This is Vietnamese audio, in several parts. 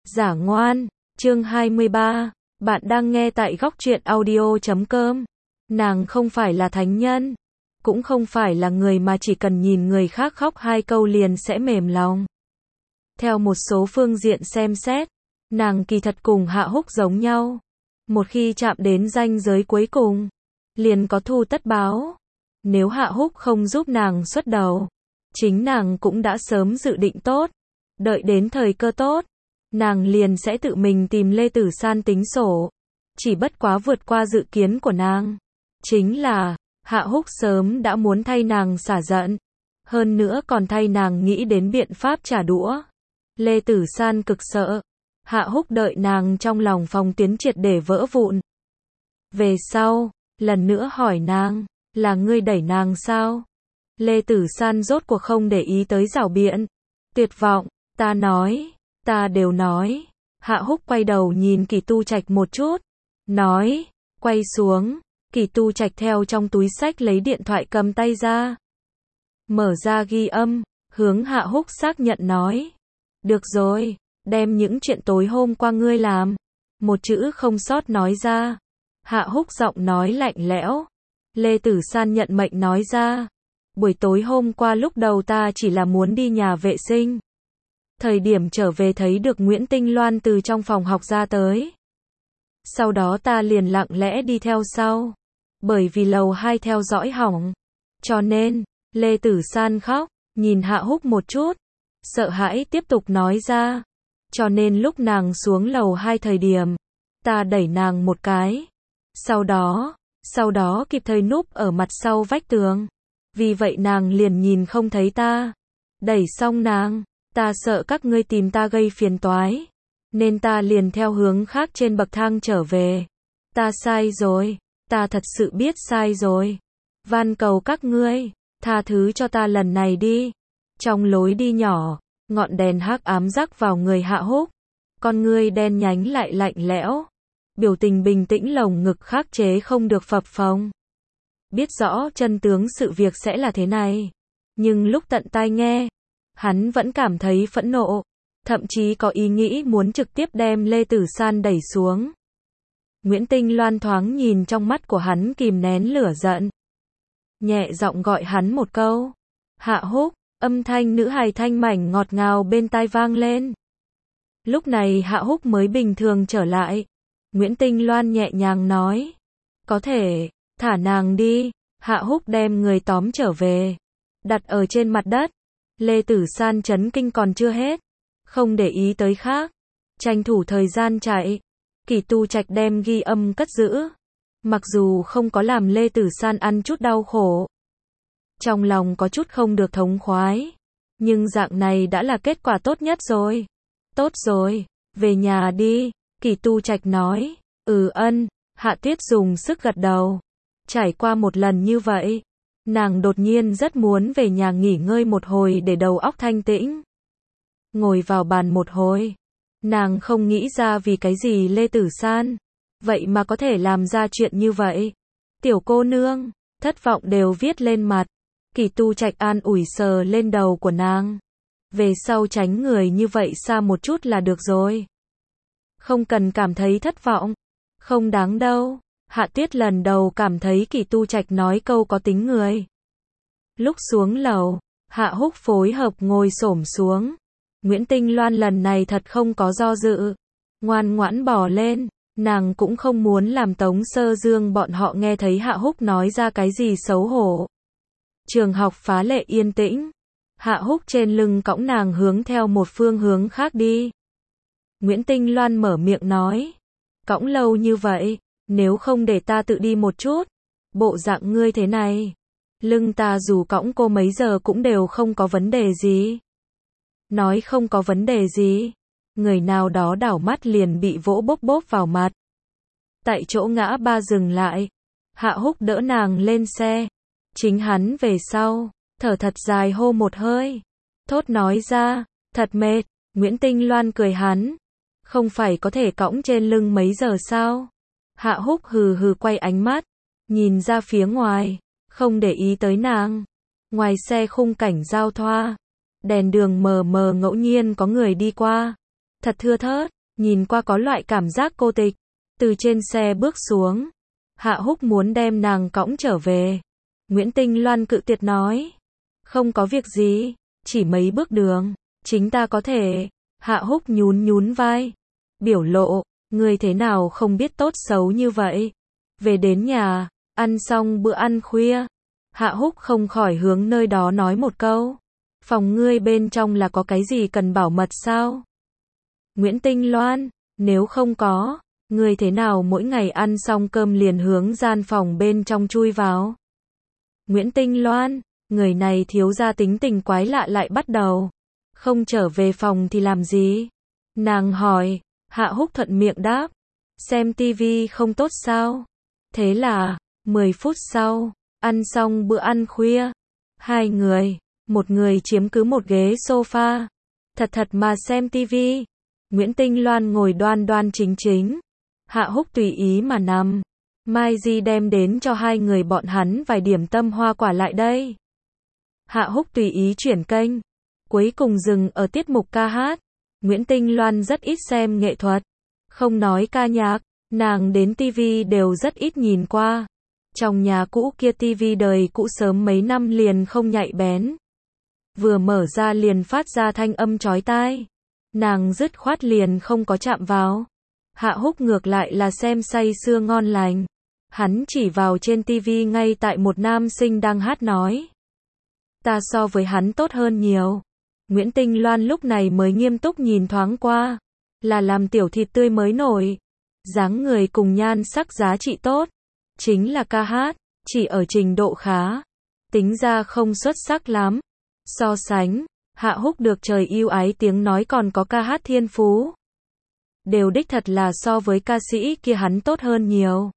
Giả ngoan, chương 23, bạn đang nghe tại góc truyện audio.com. Nàng không phải là thánh nhân, cũng không phải là người mà chỉ cần nhìn người khác khóc 2 câu liền sẽ mềm lòng. Theo một số phương diện xem xét, nàng kỳ thật cùng Hạ Húc giống nhau. Một khi chạm đến ranh giới cuối cùng, liền có thù tất báo. Nếu Hạ Húc không giúp nàng xuất đầu, chính nàng cũng đã sớm dự định tốt. Đợi đến thời cơ tốt, nàng liền sẽ tự mình tìm Lê Tử San tính sổ. Chỉ bất quá vượt qua dự kiến của nàng. Chính là, Hạ Húc sớm đã muốn thay nàng xả giận. Hơn nữa còn thay nàng nghĩ đến biện pháp trả đũa. Lê Tử San cực sợ. Hạ Húc đợi nàng trong lòng phòng tuyến triệt để vỡ vụn. Về sau, lần nữa hỏi nàng, là ngươi đẩy nàng sao? Lê Tử San rốt cuộc không để ý tới rảo biện. Tuyệt vọng, ta đều nói. Hạ Húc quay đầu nhìn Kỳ Tu Trạch một chút. Nói, quay xuống. Kỳ Tu Trạch theo trong túi xách lấy điện thoại cầm tay ra. Mở ra ghi âm, hướng Hạ Húc xác nhận nói. Được rồi, đem những chuyện tối hôm qua ngươi làm. Một chữ không sót nói ra. Hạ Húc giọng nói lạnh lẽo. Lê Tử San nhận mệnh nói ra. Buổi tối hôm qua lúc đầu ta chỉ là muốn đi nhà vệ sinh. Thời điểm trở về thấy được Nguyễn Tinh Loan từ trong phòng học ra tới. Sau đó ta liền lặng lẽ đi theo sau. Bởi vì lầu 2 theo dõi hỏng. Cho nên, Lê Tử San khóc, nhìn Hạ Húc một chút. Sợ hãi tiếp tục nói ra. Cho nên lúc nàng xuống lầu 2 thời điểm, ta đẩy nàng một cái. Sau đó kịp thời núp ở mặt sau vách tường. Vì vậy nàng liền nhìn không thấy ta. Đẩy xong nàng, ta sợ các ngươi tìm ta gây phiền toái. Nên ta liền theo hướng khác trên bậc thang trở về. Ta sai rồi, ta thật sự biết sai rồi. Van cầu các ngươi, tha thứ cho ta lần này đi. Trong lối đi nhỏ, ngọn đèn hắc ám rắc vào người Hạ Húc. Con ngươi đen nhánh lại lạnh lẽo. Biểu tình bình tĩnh lồng ngực khắc chế không được phập phồng. Biết rõ chân tướng sự việc sẽ là thế này. Nhưng lúc tận tai nghe, hắn vẫn cảm thấy phẫn nộ. Thậm chí có ý nghĩ muốn trực tiếp đem Lê Tử San đẩy xuống. Nguyễn Tinh Loan thoáng nhìn trong mắt của hắn kìm nén lửa giận. Nhẹ giọng gọi hắn một câu. Hạ Húc, âm thanh nữ hài thanh mảnh ngọt ngào bên tai vang lên. Lúc này Hạ Húc mới bình thường trở lại. Nguyễn Tinh Loan nhẹ nhàng nói. Có thể, thả nàng đi. Hạ Húc đem người tóm trở về. Đặt ở trên mặt đất. Lê Tử San chấn kinh còn chưa hết. Không để ý tới khác. Tranh thủ thời gian chạy. Kỳ Tu Trạch đem ghi âm cất giữ. Mặc dù không có làm Lê Tử San ăn chút đau khổ. Trong lòng có chút không được thống khoái. Nhưng dạng này đã là kết quả tốt nhất rồi. Tốt rồi, về nhà đi. Kỳ Tu Trạch nói. Ân. Hạ Tuyết dùng sức gật đầu. Trải qua một lần như vậy, nàng đột nhiên rất muốn về nhà nghỉ ngơi một hồi để đầu óc thanh tĩnh. Ngồi vào bàn một hồi, nàng không nghĩ ra vì cái gì Lê Tử San vậy mà có thể làm ra chuyện như vậy. Tiểu cô nương, thất vọng đều viết lên mặt. Kỳ Tu Trạch an ủi sờ lên đầu của nàng. Về sau tránh người như vậy xa một chút là được rồi. Không cần cảm thấy thất vọng. Không đáng đâu. Hạ Tuyết lần đầu cảm thấy Kỳ Tu Trạch nói câu có tính người. Lúc xuống lầu, Hạ Húc phối hợp ngồi xổm xuống. Nguyễn Tinh Loan lần này thật không có do dự. Ngoan ngoãn bò lên. Nàng cũng không muốn làm Tống Sơ Dương bọn họ nghe thấy Hạ Húc nói ra cái gì xấu hổ. Trường học phá lệ yên tĩnh. Hạ Húc trên lưng cõng nàng hướng theo một phương hướng khác đi. Nguyễn Tinh Loan mở miệng nói. Cõng lâu như vậy, nếu không để ta tự đi một chút. Bộ dạng ngươi thế này. Lưng ta dù cõng cô mấy giờ cũng đều không có vấn đề gì. Nói không có vấn đề gì. Người nào đó đảo mắt liền bị vỗ bốp bốp vào mặt. Tại chỗ ngã ba dừng lại. Hạ Húc đỡ nàng lên xe. Chính hắn về sau, thở thật dài hô một hơi. Thốt nói ra, thật mệt. Nguyễn Tinh Loan cười hắn. Không phải có thể cõng trên lưng mấy giờ sao? Hạ Húc hừ hừ quay ánh mắt. Nhìn ra phía ngoài. Không để ý tới nàng. Ngoài xe khung cảnh giao thoa. Đèn đường mờ mờ ngẫu nhiên có người đi qua. Thật thưa thớt, nhìn qua có loại cảm giác cô tịch. Từ trên xe bước xuống, Hạ Húc muốn đem nàng cõng trở về. Nguyễn Tinh Loan cự tuyệt nói. Không có việc gì, chỉ mấy bước đường, chính ta có thể. Hạ Húc nhún nhún vai. Biểu lộ, người thế nào không biết tốt xấu như vậy. Về đến nhà, ăn xong bữa ăn khuya. Hạ Húc không khỏi hướng nơi đó nói một câu. Phòng ngươi bên trong là có cái gì cần bảo mật sao? Nguyễn Tinh Loan, nếu không có, ngươi thế nào mỗi ngày ăn xong cơm liền hướng gian phòng bên trong chui vào? Nguyễn Tinh Loan, người này thiếu gia tính tình quái lạ lại bắt đầu. Không trở về phòng thì làm gì? Nàng hỏi. Hạ Húc thuận miệng đáp. Xem tivi không tốt sao? Thế là, 10 phút sau, ăn xong bữa ăn khuya. Hai người, một người chiếm cứ một ghế sofa. Thật mà xem tivi. Nguyễn Tinh Loan ngồi đoan đoan chính chính. Hạ Húc tùy ý mà nằm. Mai Di đem đến cho hai người bọn hắn vài điểm tâm hoa quả lại đây. Hạ Húc tùy ý chuyển kênh. Cuối cùng dừng ở tiết mục ca hát. Nguyễn Tinh Loan rất ít xem nghệ thuật. Không nói ca nhạc, nàng đến tivi đều rất ít nhìn qua. Trong nhà cũ kia tivi đời cũ sớm mấy năm liền không nhạy bén. Vừa mở ra liền phát ra thanh âm chói tai. Nàng dứt khoát liền không có chạm vào. Hạ Húc ngược lại là xem say sưa ngon lành. Hắn chỉ vào trên tivi ngay tại một nam sinh đang hát nói. Ta so với hắn tốt hơn nhiều. Nguyễn Tinh Loan lúc này mới nghiêm túc nhìn thoáng qua. Là làm tiểu thịt tươi mới nổi. Dáng người cùng nhan sắc giá trị tốt. Chính là ca hát, chỉ ở trình độ khá. Tính ra không xuất sắc lắm. So sánh, Hạ Húc được trời yêu ái tiếng nói còn có ca hát thiên phú. Đều đích thật là so với ca sĩ kia hắn tốt hơn nhiều.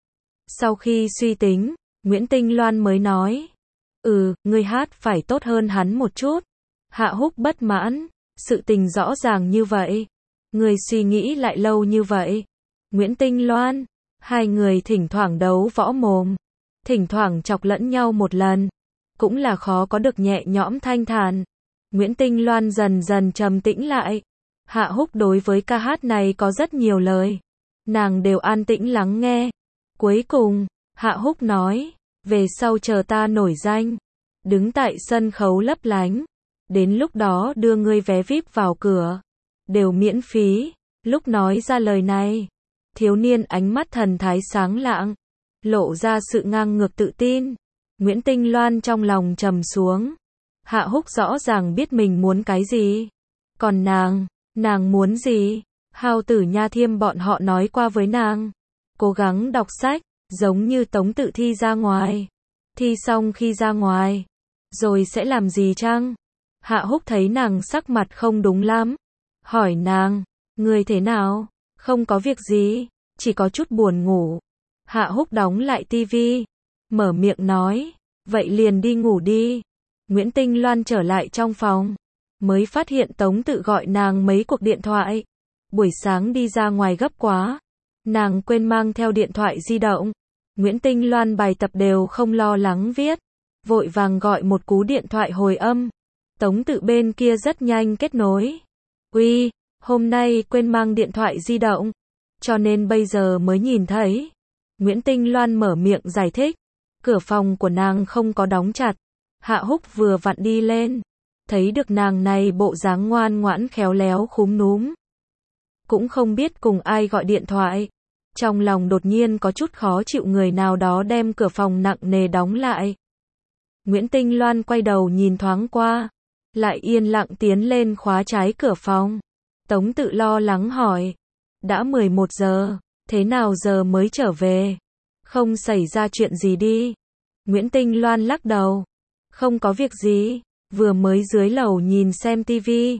Sau khi suy tính, Nguyễn Tinh Loan mới nói. Ngươi hát phải tốt hơn hắn một chút. Hạ Húc bất mãn. Sự tình rõ ràng như vậy. Ngươi suy nghĩ lại lâu như vậy. Nguyễn Tinh Loan. Hai người thỉnh thoảng đấu võ mồm. Thỉnh thoảng chọc lẫn nhau một lần. Cũng là khó có được nhẹ nhõm thanh thản. Nguyễn Tinh Loan dần dần trầm tĩnh lại. Hạ Húc đối với ca hát này có rất nhiều lời. Nàng đều an tĩnh lắng nghe. Cuối cùng, Hạ Húc nói. Về sau chờ ta nổi danh. Đứng tại sân khấu lấp lánh. Đến lúc đó đưa ngươi vé VIP vào cửa. Đều miễn phí. Lúc nói ra lời này. Thiếu niên ánh mắt thần thái sáng lạng. Lộ ra sự ngang ngược tự tin. Nguyễn Tinh Loan trong lòng trầm xuống. Hạ Húc rõ ràng biết mình muốn cái gì. Còn nàng muốn gì? Hao Tử Nha Thiêm bọn họ nói qua với nàng. Cố gắng đọc sách, giống như Tống Tự thi ra ngoài. Thi xong khi ra ngoài, rồi sẽ làm gì chăng? Hạ Húc thấy nàng sắc mặt không đúng lắm. Hỏi nàng, người thế nào? Không có việc gì, chỉ có chút buồn ngủ. Hạ Húc đóng lại tivi, mở miệng nói, vậy liền đi ngủ đi. Nguyễn Tinh Loan trở lại trong phòng, mới phát hiện Tống Tự gọi nàng mấy cuộc điện thoại. Buổi sáng đi ra ngoài gấp quá, nàng quên mang theo điện thoại di động. Nguyễn Tinh Loan bài tập đều không lo lắng viết, vội vàng gọi một cú điện thoại hồi âm. Tống Tự bên kia rất nhanh kết nối. Uy, hôm nay quên mang điện thoại di động, cho nên bây giờ mới nhìn thấy. Nguyễn Tinh Loan mở miệng giải thích. Cửa phòng của nàng không có đóng chặt. Hạ Húc vừa vặn đi lên, thấy được nàng này bộ dáng ngoan ngoãn khéo léo khúm núm. Cũng không biết cùng ai gọi điện thoại. Trong lòng đột nhiên có chút khó chịu, người nào đó đem cửa phòng nặng nề đóng lại. Nguyễn Tinh Loan quay đầu nhìn thoáng qua, lại yên lặng tiến lên khóa trái cửa phòng. Tống Tự lo lắng hỏi, đã 11 giờ, thế nào giờ mới trở về? Không xảy ra chuyện gì đi? Nguyễn Tinh Loan lắc đầu, không có việc gì, vừa mới dưới lầu nhìn xem tivi.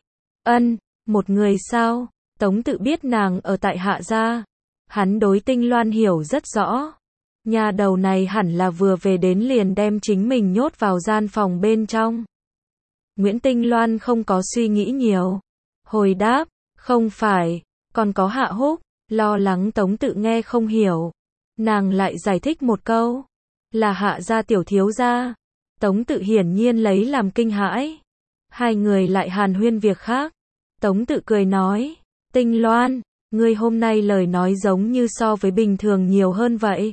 Một người sao? Tống Tự biết nàng ở tại Hạ gia. Hắn đối Tinh Loan hiểu rất rõ. Nhà đầu này hẳn là vừa về đến liền đem chính mình nhốt vào gian phòng bên trong. Nguyễn Tinh Loan không có suy nghĩ nhiều. Hồi đáp, không phải, còn có Hạ Húc. Lo lắng Tống Tự nghe không hiểu. Nàng lại giải thích một câu. Là Hạ gia tiểu thiếu gia. Tống Tự hiển nhiên lấy làm kinh hãi. Hai người lại hàn huyên việc khác. Tống Tự cười nói, Tinh Loan, ngươi hôm nay lời nói giống như so với bình thường nhiều hơn vậy.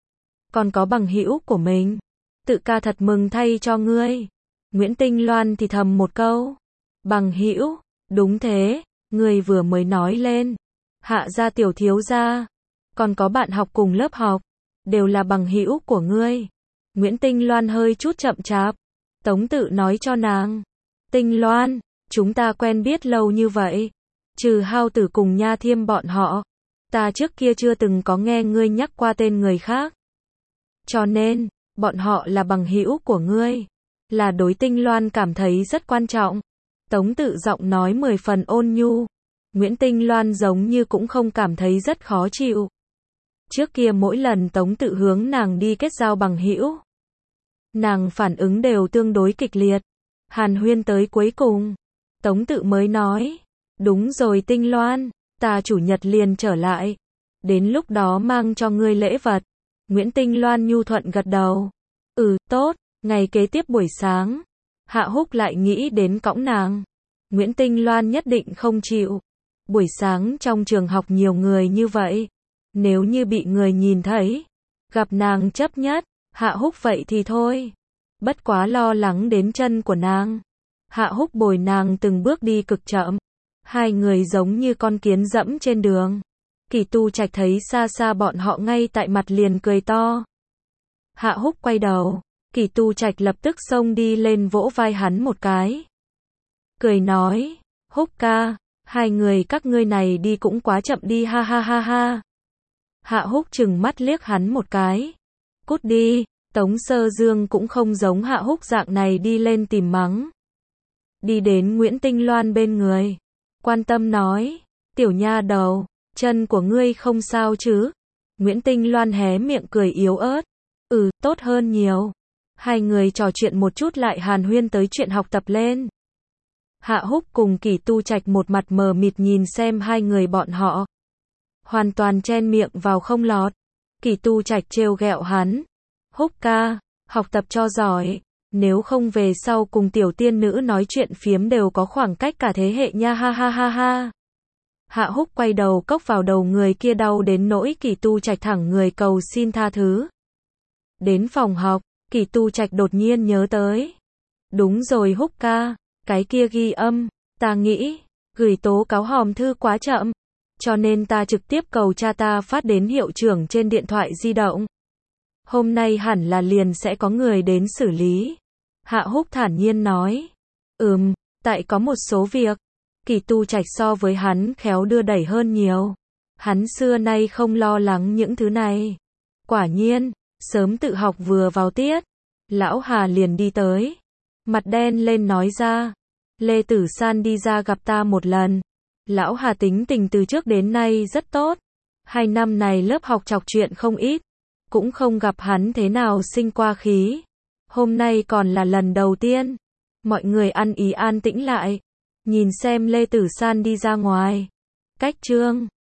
Còn có bằng hữu của mình. Tự ca thật mừng thay cho ngươi. Nguyễn Tinh Loan thì thầm một câu. Bằng hữu, đúng thế, ngươi vừa mới nói lên. Hạ gia tiểu thiếu gia. Còn có bạn học cùng lớp học. Đều là bằng hữu của ngươi. Nguyễn Tinh Loan hơi chút chậm chạp. Tống Tự nói cho nàng. Tinh Loan, chúng ta quen biết lâu như vậy. Trừ Hao Tử cùng Nha Thiêm bọn họ. Ta trước kia chưa từng có nghe ngươi nhắc qua tên người khác. Cho nên, bọn họ là bằng hữu của ngươi. Là đối Tinh Loan cảm thấy rất quan trọng. Tống Tự giọng nói 10 phần ôn nhu. Nguyễn Tinh Loan giống như cũng không cảm thấy rất khó chịu. Trước kia mỗi lần Tống Tự hướng nàng đi kết giao bằng hữu, nàng phản ứng đều tương đối kịch liệt. Hàn huyên tới cuối cùng, Tống Tự mới nói, đúng rồi Tinh Loan, ta chủ nhật liền trở lại. Đến lúc đó mang cho ngươi lễ vật. Nguyễn Tinh Loan nhu thuận gật đầu. Tốt, ngày kế tiếp buổi sáng. Hạ Húc lại nghĩ đến cõng nàng. Nguyễn Tinh Loan nhất định không chịu. Buổi sáng trong trường học nhiều người như vậy. Nếu như bị người nhìn thấy, gặp nàng chấp nhất, Hạ Húc vậy thì thôi. Bất quá lo lắng đến chân của nàng. Hạ Húc bồi nàng từng bước đi cực chậm. Hai người giống như con kiến dẫm trên đường. Kỳ Tu Trạch thấy xa xa bọn họ ngay tại mặt liền cười to. Hạ Húc quay đầu, Kỳ Tu Trạch lập tức xông đi lên vỗ vai hắn một cái. Cười nói, Húc ca, hai người các ngươi này đi cũng quá chậm đi ha ha ha ha. Hạ Húc trừng mắt liếc hắn một cái. Cút đi, Tống Sơ Dương cũng không giống Hạ Húc dạng này đi lên tìm mắng. Đi đến Nguyễn Tinh Loan bên người. Quan tâm nói, tiểu nha đầu, chân của ngươi không sao chứ? Nguyễn Tinh Loan hé miệng cười yếu ớt. Tốt hơn nhiều. Hai người trò chuyện một chút lại hàn huyên tới chuyện học tập lên. Hạ Húc cùng Kỳ Tu Trạch một mặt mờ mịt nhìn xem hai người bọn họ. Hoàn toàn chen miệng vào không lọt. Kỳ Tu Trạch trêu ghẹo hắn. Húc ca, học tập cho giỏi. Nếu không về sau cùng tiểu tiên nữ nói chuyện phiếm đều có khoảng cách cả thế hệ nha ha ha ha ha. Hạ Húc quay đầu cốc vào đầu người kia đau đến nỗi Kỳ Tu Trạch thẳng người cầu xin tha thứ. Đến phòng học, Kỳ Tu Trạch đột nhiên nhớ tới. Đúng rồi Húc ca, cái kia ghi âm, ta nghĩ, gửi tố cáo hòm thư quá chậm. Cho nên ta trực tiếp cầu cha ta phát đến hiệu trưởng trên điện thoại di động. Hôm nay hẳn là liền sẽ có người đến xử lý. Hạ Húc thản nhiên nói. Tại có một số việc. Kỳ Tu Trạch so với hắn khéo đưa đẩy hơn nhiều. Hắn xưa nay không lo lắng những thứ này. Quả nhiên, sớm tự học vừa vào tiết. Lão Hà liền đi tới. Mặt đen lên nói ra. Lê Tử San đi ra gặp ta một lần. Lão Hà tính tình từ trước đến nay rất tốt. 2 năm này lớp học trọc chuyện không ít. Cũng không gặp hắn thế nào sinh qua khí. Hôm nay còn là lần đầu tiên. Mọi người ăn ý an tĩnh lại. Nhìn xem Lê Tử San đi ra ngoài. Cách chương